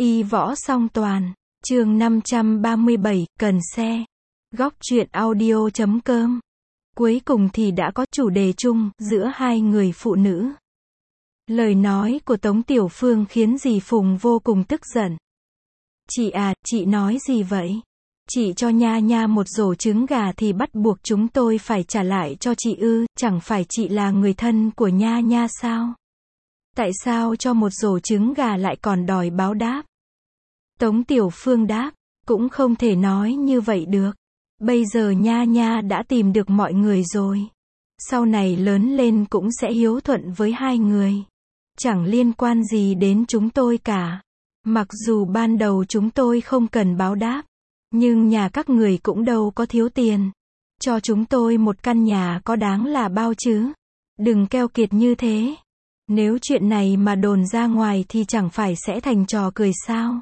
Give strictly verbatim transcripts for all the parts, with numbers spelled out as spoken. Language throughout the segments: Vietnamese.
Y võ song toàn, chương năm trăm ba mươi bảy, cần xe. Góc truyện audio chấm com. Cuối cùng thì đã có chủ đề chung giữa hai người phụ nữ. Lời nói của Tống Tiểu Phương khiến dì Phùng vô cùng tức giận. Chị à, chị nói gì vậy? Chị cho Nha Nha một rổ trứng gà thì bắt buộc chúng tôi phải trả lại cho chị ư, chẳng phải chị là người thân của Nha Nha sao? Tại sao cho một rổ trứng gà lại còn đòi báo đáp? Tống Tiểu Phương đáp, cũng không thể nói như vậy được. Bây giờ Nha Nha đã tìm được mọi người rồi. Sau này lớn lên cũng sẽ hiếu thuận với hai người. Chẳng liên quan gì đến chúng tôi cả. Mặc dù ban đầu chúng tôi không cần báo đáp, nhưng nhà các người cũng đâu có thiếu tiền. Cho chúng tôi một căn nhà có đáng là bao chứ? Đừng keo kiệt như thế. Nếu chuyện này mà đồn ra ngoài thì chẳng phải sẽ thành trò cười sao?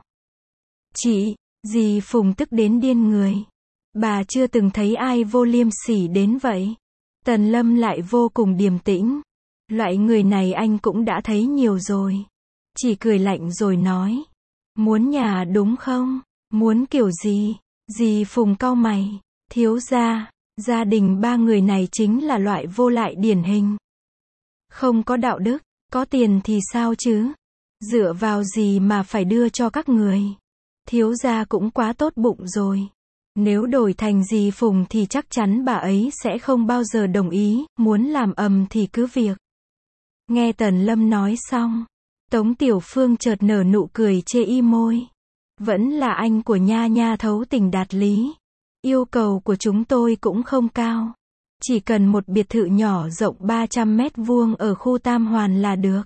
Chị, dì Phùng tức đến điên người. Bà chưa từng thấy ai vô liêm sỉ đến vậy. Tần Lâm lại vô cùng điềm tĩnh. Loại người này anh cũng đã thấy nhiều rồi. Chỉ cười lạnh rồi nói. Muốn nhà đúng không? Muốn kiểu gì? Dì Phùng cau mày. Thiếu gia, gia đình ba người này chính là loại vô lại điển hình. Không có đạo đức, có tiền thì sao chứ? Dựa vào gì mà phải đưa cho các người? Thiếu gia cũng quá tốt bụng rồi. Nếu đổi thành dì Phùng thì chắc chắn bà ấy sẽ không bao giờ đồng ý, muốn làm ầm thì cứ việc. Nghe Tần Lâm nói xong, Tống Tiểu Phương chợt nở nụ cười chê y môi. Vẫn là anh của Nha Nha thấu tình đạt lý. Yêu cầu của chúng tôi cũng không cao. Chỉ cần một biệt thự nhỏ rộng ba trăm mét vuông ở khu Tam Hoàn là được.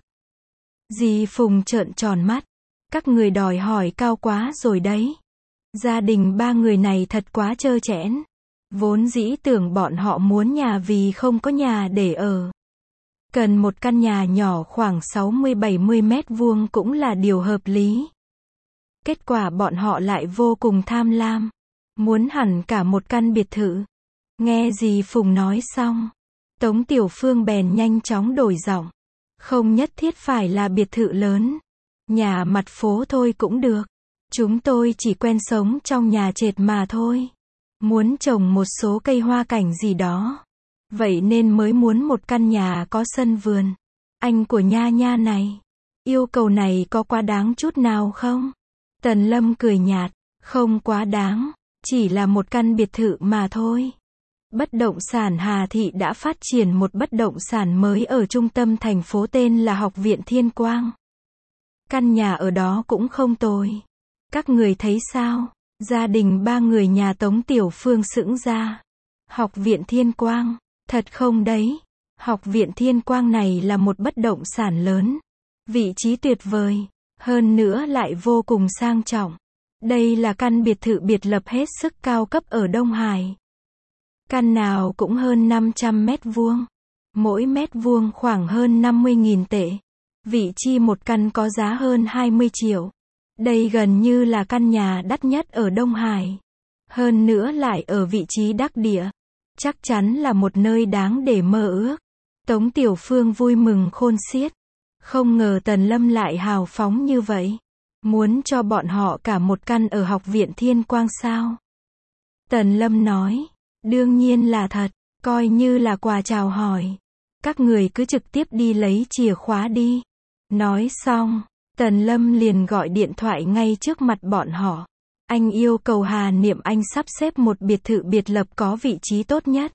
Dì Phùng trợn tròn mắt. Các người đòi hỏi cao quá rồi đấy. Gia đình ba người này thật quá trơ trẽn. Vốn dĩ tưởng bọn họ muốn nhà vì không có nhà để ở. Cần một căn nhà nhỏ khoảng sáu mươi bảy mươi mét vuông cũng là điều hợp lý. Kết quả bọn họ lại vô cùng tham lam. Muốn hẳn cả một căn biệt thự. Nghe dì Phùng nói xong, Tống Tiểu Phương bèn nhanh chóng đổi giọng. Không nhất thiết phải là biệt thự lớn. Nhà mặt phố thôi cũng được. Chúng tôi chỉ quen sống trong nhà trệt mà thôi. Muốn trồng một số cây hoa cảnh gì đó. Vậy nên mới muốn một căn nhà có sân vườn. Anh của Nha Nha này. Yêu cầu này có quá đáng chút nào không? Tần Lâm cười nhạt. Không quá đáng. Chỉ là một căn biệt thự mà thôi. Bất động sản Hà Thị đã phát triển một bất động sản mới ở trung tâm thành phố tên là Học viện Thiên Quang. Căn nhà ở đó cũng không tồi. Các người thấy sao? Gia đình ba người nhà Tống Tiểu Phương sững ra. Học viện Thiên Quang. Thật không đấy? Học viện Thiên Quang này là một bất động sản lớn. Vị trí tuyệt vời. Hơn nữa lại vô cùng sang trọng. Đây là căn biệt thự biệt lập hết sức cao cấp ở Đông Hải. Căn nào cũng hơn năm trăm mét vuông. Mỗi mét vuông khoảng hơn năm mươi nghìn tệ. Vị chi một căn có giá hơn hai mươi triệu. Đây gần như là căn nhà đắt nhất ở Đông Hải. Hơn nữa lại ở vị trí đắc địa. Chắc chắn là một nơi đáng để mơ ước. Tống Tiểu Phương vui mừng khôn xiết. Không ngờ Tần Lâm lại hào phóng như vậy. Muốn cho bọn họ cả một căn ở Học viện Thiên Quang sao? Tần Lâm nói. Đương nhiên là thật. Coi như là quà chào hỏi. Các người cứ trực tiếp đi lấy chìa khóa đi. Nói xong, Tần Lâm liền gọi điện thoại ngay trước mặt bọn họ. Anh yêu cầu Hà Niệm Anh sắp xếp một biệt thự biệt lập có vị trí tốt nhất.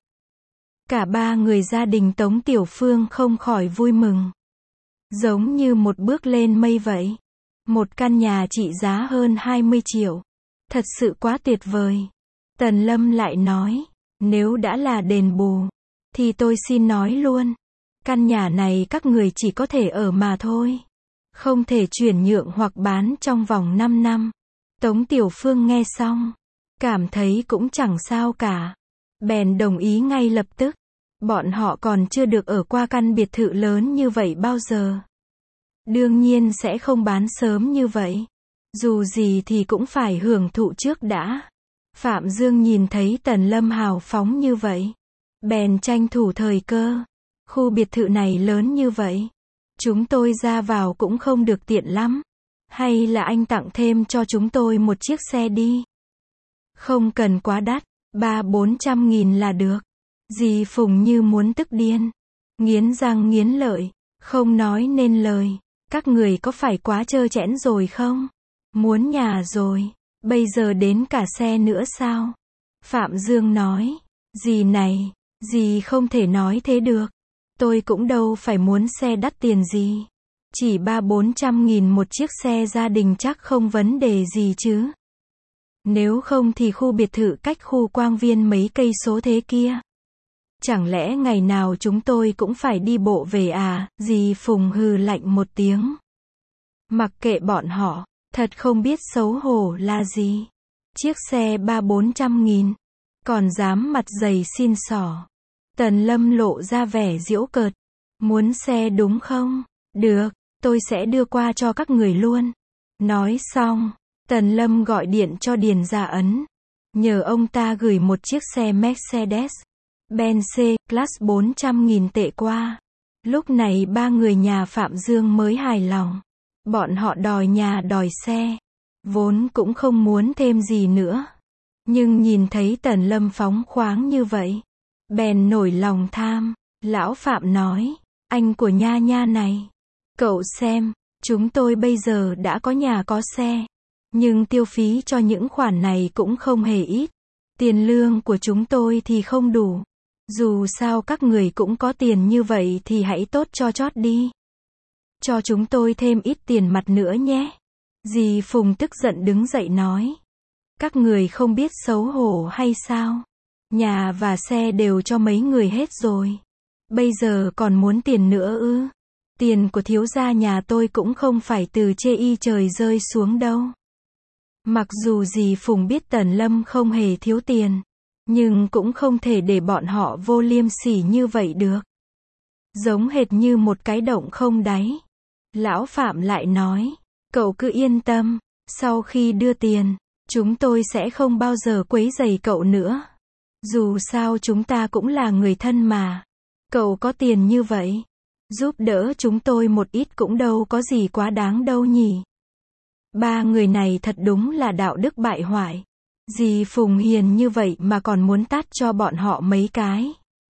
Cả ba người gia đình Tống Tiểu Phương không khỏi vui mừng. Giống như một bước lên mây vậy. Một căn nhà trị giá hơn hai mươi triệu. Thật sự quá tuyệt vời. Tần Lâm lại nói, nếu đã là đền bù, thì tôi xin nói luôn. Căn nhà này các người chỉ có thể ở mà thôi. Không thể chuyển nhượng hoặc bán trong vòng năm năm. Tống Tiểu Phương nghe xong, cảm thấy cũng chẳng sao cả. Bèn đồng ý ngay lập tức. Bọn họ còn chưa được ở qua căn biệt thự lớn như vậy bao giờ. Đương nhiên sẽ không bán sớm như vậy. Dù gì thì cũng phải hưởng thụ trước đã. Phạm Dương nhìn thấy Tần Lâm hào phóng như vậy. Bèn tranh thủ thời cơ. Khu biệt thự này lớn như vậy. Chúng tôi ra vào cũng không được tiện lắm. Hay là anh tặng thêm cho chúng tôi một chiếc xe đi. Không cần quá đắt, ba bốn trăm nghìn là được. Dì Phùng như muốn tức điên. Nghiến răng nghiến lợi, không nói nên lời. Các người có phải quá trơ trẽn rồi không? Muốn nhà rồi, bây giờ đến cả xe nữa sao? Phạm Dương nói, dì này, dì không thể nói thế được. Tôi cũng đâu phải muốn xe đắt tiền gì. Chỉ ba bốn trăm nghìn một chiếc xe gia đình chắc không vấn đề gì chứ. Nếu không thì khu biệt thự cách khu Quang Viên mấy cây số thế kia. Chẳng lẽ ngày nào chúng tôi cũng phải đi bộ về à? Dì Phùng hừ lạnh một tiếng. Mặc kệ bọn họ, thật không biết xấu hổ là gì. Chiếc xe ba bốn trăm nghìn, còn dám mặt dày xin xỏ. Tần Lâm lộ ra vẻ giễu cợt. Muốn xe đúng không? Được, tôi sẽ đưa qua cho các người luôn. Nói xong, Tần Lâm gọi điện cho Điền Gia Ấn. Nhờ ông ta gửi một chiếc xe Mercedes Benz C-Class bốn trăm nghìn tệ qua. Lúc này ba người nhà Phạm Dương mới hài lòng. Bọn họ đòi nhà đòi xe. Vốn cũng không muốn thêm gì nữa. Nhưng nhìn thấy Tần Lâm phóng khoáng như vậy, bèn nổi lòng tham. Lão Phạm nói, anh của Nha Nha này, cậu xem, chúng tôi bây giờ đã có nhà có xe. Nhưng tiêu phí cho những khoản này cũng không hề ít. Tiền lương của chúng tôi thì không đủ. Dù sao các người cũng có tiền như vậy thì hãy tốt cho chót đi. Cho chúng tôi thêm ít tiền mặt nữa nhé. Dì Phùng tức giận đứng dậy nói. Các người không biết xấu hổ hay sao? Nhà và xe đều cho mấy người hết rồi. Bây giờ còn muốn tiền nữa ư? Tiền của thiếu gia nhà tôi cũng không phải từ chê y trời rơi xuống đâu. Mặc dù dì Phùng biết Tần Lâm không hề thiếu tiền, nhưng cũng không thể để bọn họ vô liêm sỉ như vậy được. Giống hệt như một cái động không đáy. Lão Phạm lại nói, cậu cứ yên tâm, sau khi đưa tiền, chúng tôi sẽ không bao giờ quấy rầy cậu nữa. Dù sao chúng ta cũng là người thân mà. Cậu có tiền như vậy, giúp đỡ chúng tôi một ít cũng đâu có gì quá đáng đâu nhỉ. Ba người này thật đúng là đạo đức bại hoại. Dì Phùng hiền như vậy mà còn muốn tát cho bọn họ mấy cái.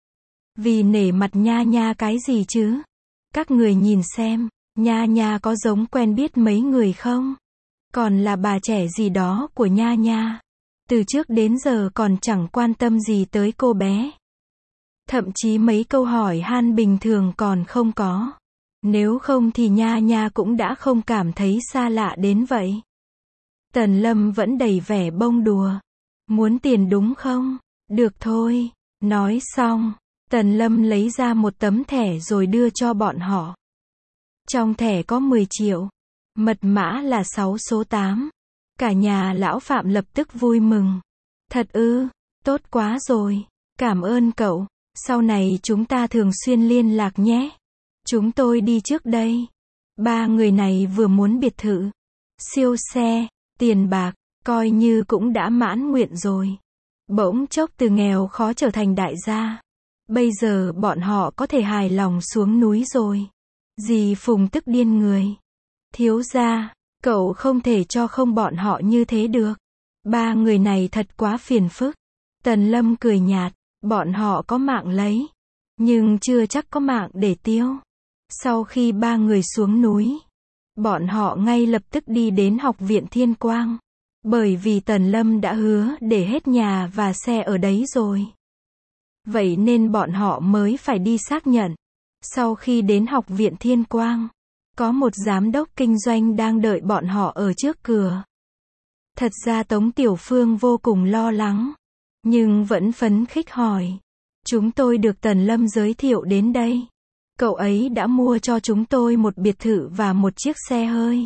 Vì nể mặt Nha Nha cái gì chứ? Các người nhìn xem, Nha Nha có giống quen biết mấy người không? Còn là bà trẻ gì đó của Nha Nha. Từ trước đến giờ còn chẳng quan tâm gì tới cô bé. Thậm chí mấy câu hỏi han bình thường còn không có. Nếu không thì Nha Nha cũng đã không cảm thấy xa lạ đến vậy. Tần Lâm vẫn đầy vẻ bông đùa. Muốn tiền đúng không? Được thôi. Nói xong, Tần Lâm lấy ra một tấm thẻ rồi đưa cho bọn họ. Trong thẻ có mười triệu. Mật mã là sáu số tám. Cả nhà lão Phạm lập tức vui mừng. Thật ư, tốt quá rồi. Cảm ơn cậu. Sau này chúng ta thường xuyên liên lạc nhé. Chúng tôi đi trước đây. Ba người này vừa muốn biệt thự, siêu xe, tiền bạc, coi như cũng đã mãn nguyện rồi. Bỗng chốc từ nghèo khó trở thành đại gia. Bây giờ bọn họ có thể hài lòng xuống núi rồi. Dì Phùng tức điên người. Thiếu gia, cậu không thể cho không bọn họ như thế được. Ba người này thật quá phiền phức. Tần Lâm cười nhạt, bọn họ có mạng lấy, nhưng chưa chắc có mạng để tiêu. Sau khi ba người xuống núi, bọn họ ngay lập tức đi đến học viện Thiên Quang. Bởi vì Tần Lâm đã hứa để hết nhà và xe ở đấy rồi. Vậy nên bọn họ mới phải đi xác nhận. Sau khi đến học viện Thiên Quang, có một giám đốc kinh doanh đang đợi bọn họ ở trước cửa. Thật ra Tống Tiểu Phương vô cùng lo lắng, nhưng vẫn phấn khích hỏi. Chúng tôi được Tần Lâm giới thiệu đến đây. Cậu ấy đã mua cho chúng tôi một biệt thự và một chiếc xe hơi.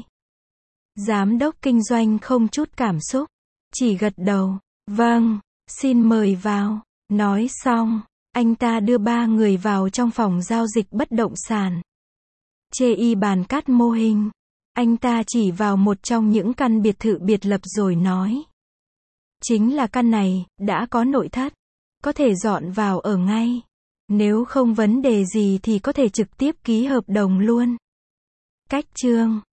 Giám đốc kinh doanh không chút cảm xúc, chỉ gật đầu. Vâng, xin mời vào. Nói xong, anh ta đưa ba người vào trong phòng giao dịch bất động sản. Chê y bàn cát mô hình. Anh ta chỉ vào một trong những căn biệt thự biệt lập rồi nói. Chính là căn này, đã có nội thất. Có thể dọn vào ở ngay. Nếu không vấn đề gì thì có thể trực tiếp ký hợp đồng luôn. Cách chương